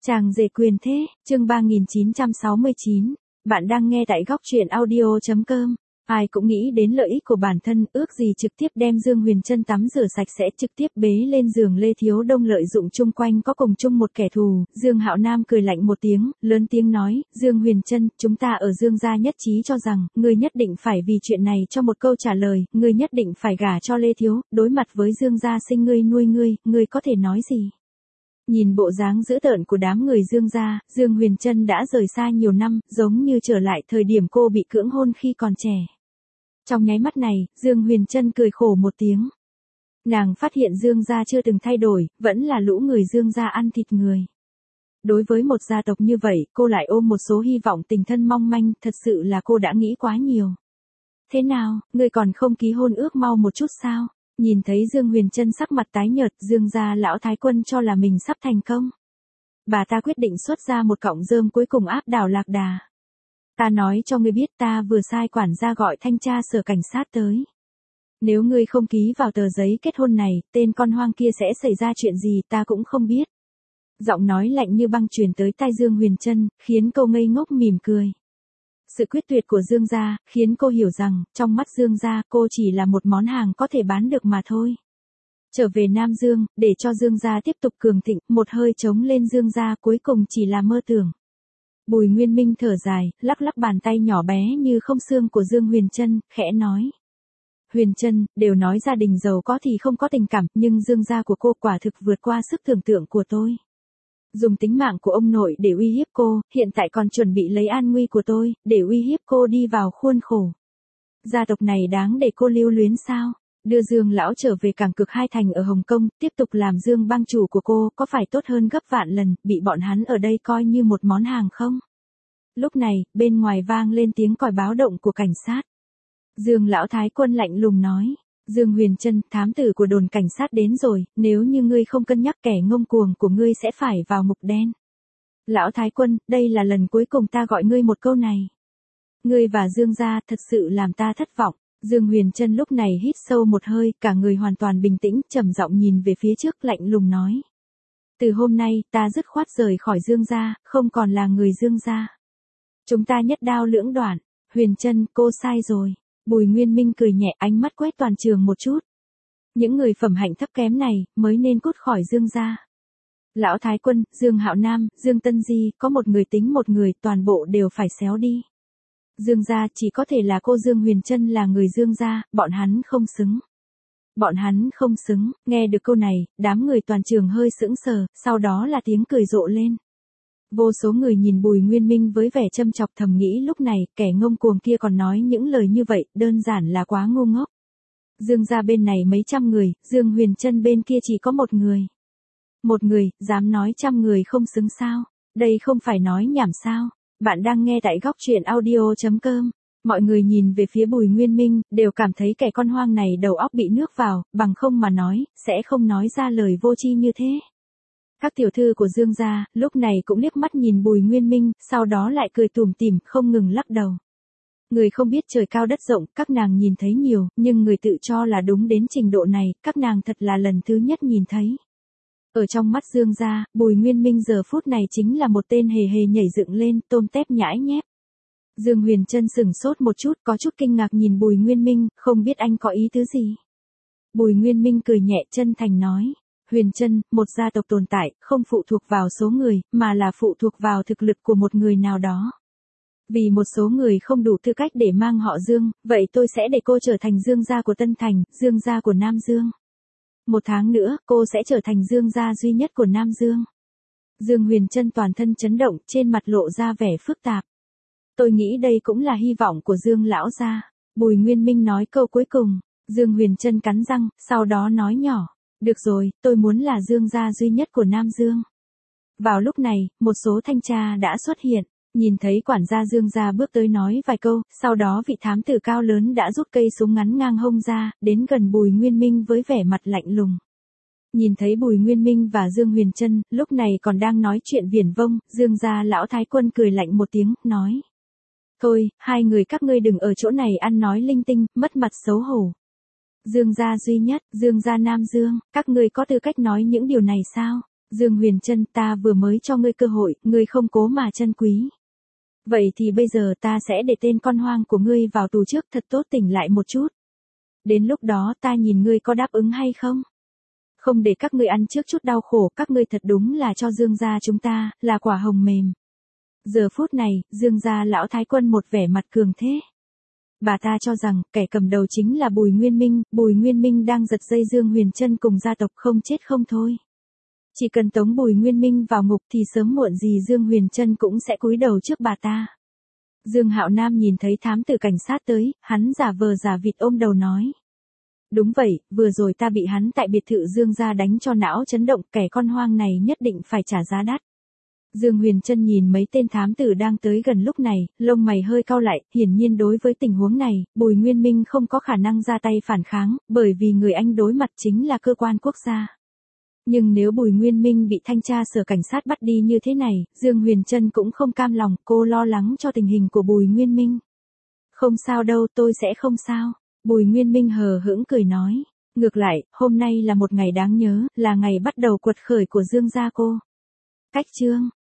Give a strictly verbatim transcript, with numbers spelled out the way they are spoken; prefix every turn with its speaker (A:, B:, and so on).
A: Chàng rể quyền thế, chương ba nghìn chín trăm sáu mươi chín. Bạn đang nghe tại góc truyện audio chấm com. Ai cũng nghĩ đến lợi ích của bản thân, ước gì trực tiếp đem Dương Huyền Trân tắm rửa sạch sẽ, trực tiếp bế lên giường Lê Thiếu Đông lợi dụng chung quanh có cùng chung một kẻ thù. Dương Hạo Nam cười lạnh một tiếng, lớn tiếng nói, Dương Huyền Trân, chúng ta ở Dương gia nhất trí cho rằng, ngươi nhất định phải vì chuyện này cho một câu trả lời, ngươi nhất định phải gả cho Lê Thiếu, đối mặt với Dương gia sinh ngươi nuôi ngươi, ngươi có thể nói gì? Nhìn bộ dáng dữ tợn của đám người Dương gia, Dương Huyền Trân đã rời xa nhiều năm, giống như trở lại thời điểm cô bị cưỡng hôn khi còn trẻ. Trong nháy mắt này, Dương Huyền Trân cười khổ một tiếng. Nàng phát hiện Dương gia chưa từng thay đổi, vẫn là lũ người Dương gia ăn thịt người. Đối với một gia tộc như vậy, cô lại ôm một số hy vọng tình thân mong manh, thật sự là cô đã nghĩ quá nhiều. Thế nào, ngươi còn không ký hôn ước mau một chút sao? Nhìn thấy Dương Huyền Trân sắc mặt tái nhợt, Dương gia lão thái quân cho là mình sắp thành công. Bà ta quyết định xuất ra một cọng rơm cuối cùng áp đảo Lạc Đà. Ta nói cho ngươi biết, ta vừa sai quản gia gọi thanh tra sở cảnh sát tới. Nếu ngươi không ký vào tờ giấy kết hôn này, tên con hoang kia sẽ xảy ra chuyện gì ta cũng không biết. Giọng nói lạnh như băng truyền tới tai Dương Huyền Trân, khiến cô ngây ngốc mỉm cười. Sự quyết tuyệt của Dương gia, khiến cô hiểu rằng, trong mắt Dương gia, cô chỉ là một món hàng có thể bán được mà thôi. Trở về Nam Dương, để cho Dương gia tiếp tục cường thịnh, một hơi trống lên Dương gia cuối cùng chỉ là mơ tưởng. Bùi Nguyên Minh thở dài, lắc lắc bàn tay nhỏ bé như không xương của Dương Huyền Trân, khẽ nói. Huyền Trân, đều nói gia đình giàu có thì không có tình cảm, nhưng Dương gia của cô quả thực vượt qua sức tưởng tượng của tôi. Dùng tính mạng của ông nội để uy hiếp cô, hiện tại còn chuẩn bị lấy an nguy của tôi, để uy hiếp cô đi vào khuôn khổ. Gia tộc này đáng để cô lưu luyến sao? Đưa Dương lão trở về cảng cực Hai Thành ở Hồng Kông, tiếp tục làm Dương bang chủ của cô, có phải tốt hơn gấp vạn lần, bị bọn hắn ở đây coi như một món hàng không? Lúc này, bên ngoài vang lên tiếng còi báo động của cảnh sát. Dương lão thái quân lạnh lùng nói. Dương Huyền Trân, thám tử của đồn cảnh sát đến rồi, nếu như ngươi không cân nhắc kẻ ngông cuồng của ngươi sẽ phải vào ngục đen. Lão thái quân, đây là lần cuối cùng ta gọi ngươi một câu này. Ngươi và Dương gia thật sự làm ta thất vọng. Dương Huyền Trân lúc này hít sâu một hơi, cả người hoàn toàn bình tĩnh, trầm giọng nhìn về phía trước lạnh lùng nói. Từ hôm nay, ta dứt khoát rời khỏi Dương gia, không còn là người Dương gia. Chúng ta nhất đao lưỡng đoạn. Huyền Trân, cô sai rồi. Bùi Nguyên Minh cười nhẹ, ánh mắt quét toàn trường một chút. Những người phẩm hạnh thấp kém này, mới nên cút khỏi Dương gia. Lão Thái Quân, Dương Hạo Nam, Dương Tân Di, có một người tính một người, toàn bộ đều phải xéo đi. Dương gia chỉ có thể là cô Dương Huyền Trân là người Dương gia, bọn hắn không xứng. Bọn hắn không xứng, nghe được câu này, đám người toàn trường hơi sững sờ, sau đó là tiếng cười rộ lên. Vô số người nhìn Bùi Nguyên Minh với vẻ châm chọc thầm nghĩ lúc này, kẻ ngông cuồng kia còn nói những lời như vậy, đơn giản là quá ngu ngốc. Dương gia bên này mấy trăm người, Dương Huyền Trân bên kia chỉ có một người. Một người, dám nói trăm người không xứng sao? Đây không phải nói nhảm sao? Bạn đang nghe tại góc truyện audio chấm com. Mọi người nhìn về phía Bùi Nguyên Minh, đều cảm thấy kẻ con hoang này đầu óc bị nước vào, bằng không mà nói, sẽ không nói ra lời vô tri như thế. Các tiểu thư của Dương gia, lúc này cũng liếc mắt nhìn Bùi Nguyên Minh, sau đó lại cười tủm tỉm, không ngừng lắc đầu. Người không biết trời cao đất rộng, các nàng nhìn thấy nhiều, nhưng người tự cho là đúng đến trình độ này, các nàng thật là lần thứ nhất nhìn thấy. Ở trong mắt Dương gia, Bùi Nguyên Minh giờ phút này chính là một tên hề hề nhảy dựng lên, tôm tép nhãi nhép. Dương Huyền Trân sửng sốt một chút, có chút kinh ngạc nhìn Bùi Nguyên Minh, không biết anh có ý tứ gì. Bùi Nguyên Minh cười nhẹ chân thành nói. Huyền Trân, một gia tộc tồn tại, không phụ thuộc vào số người, mà là phụ thuộc vào thực lực của một người nào đó. Vì một số người không đủ tư cách để mang họ Dương, vậy tôi sẽ để cô trở thành Dương gia của Tân Thành, Dương gia của Nam Dương. Một tháng nữa, cô sẽ trở thành Dương gia duy nhất của Nam Dương. Dương Huyền Trân toàn thân chấn động, trên mặt lộ ra vẻ phức tạp. Tôi nghĩ đây cũng là hy vọng của Dương lão gia. Bùi Nguyên Minh nói câu cuối cùng. Dương Huyền Trân cắn răng, sau đó nói nhỏ. Được rồi, tôi muốn là Dương gia duy nhất của Nam Dương. Vào lúc này, một số thanh tra đã xuất hiện, nhìn thấy quản gia Dương gia bước tới nói vài câu, sau đó vị thám tử cao lớn đã rút cây súng ngắn ngang hông ra, đến gần Bùi Nguyên Minh với vẻ mặt lạnh lùng. Nhìn thấy Bùi Nguyên Minh và Dương Huyền Trân, lúc này còn đang nói chuyện viển vông, Dương gia lão thái quân cười lạnh một tiếng, nói. Thôi, hai người các ngươi đừng ở chỗ này ăn nói linh tinh, mất mặt xấu hổ. Dương gia duy nhất, Dương gia Nam Dương, các ngươi có tư cách nói những điều này sao? Dương Huyền Trân, ta vừa mới cho ngươi cơ hội, ngươi không cố mà trân quý. Vậy thì bây giờ ta sẽ để tên con hoang của ngươi vào tù trước, thật tốt tỉnh lại một chút. Đến lúc đó ta nhìn ngươi có đáp ứng hay không? Không để các ngươi ăn trước chút đau khổ, các ngươi thật đúng là cho Dương gia chúng ta, là quả hồng mềm. Giờ phút này, Dương gia lão thái quân một vẻ mặt cường thế. Bà ta cho rằng, kẻ cầm đầu chính là Bùi Nguyên Minh, Bùi Nguyên Minh đang giật dây Dương Huyền Trân cùng gia tộc không chết không thôi. Chỉ cần tống Bùi Nguyên Minh vào ngục thì sớm muộn gì Dương Huyền Trân cũng sẽ cúi đầu trước bà ta. Dương Hạo Nam nhìn thấy thám tử cảnh sát tới, hắn giả vờ giả vịt ôm đầu nói. Đúng vậy, vừa rồi ta bị hắn tại biệt thự Dương gia đánh cho não chấn động, kẻ con hoang này nhất định phải trả giá đắt. Dương Huyền Trân nhìn mấy tên thám tử đang tới gần lúc này, lông mày hơi cau lại, hiển nhiên đối với tình huống này, Bùi Nguyên Minh không có khả năng ra tay phản kháng, bởi vì người anh đối mặt chính là cơ quan quốc gia. Nhưng nếu Bùi Nguyên Minh bị thanh tra sở cảnh sát bắt đi như thế này, Dương Huyền Trân cũng không cam lòng, cô lo lắng cho tình hình của Bùi Nguyên Minh. Không sao đâu, tôi sẽ không sao. Bùi Nguyên Minh hờ hững cười nói. Ngược lại, hôm nay là một ngày đáng nhớ, là ngày bắt đầu quật khởi của Dương gia cô. Cách chương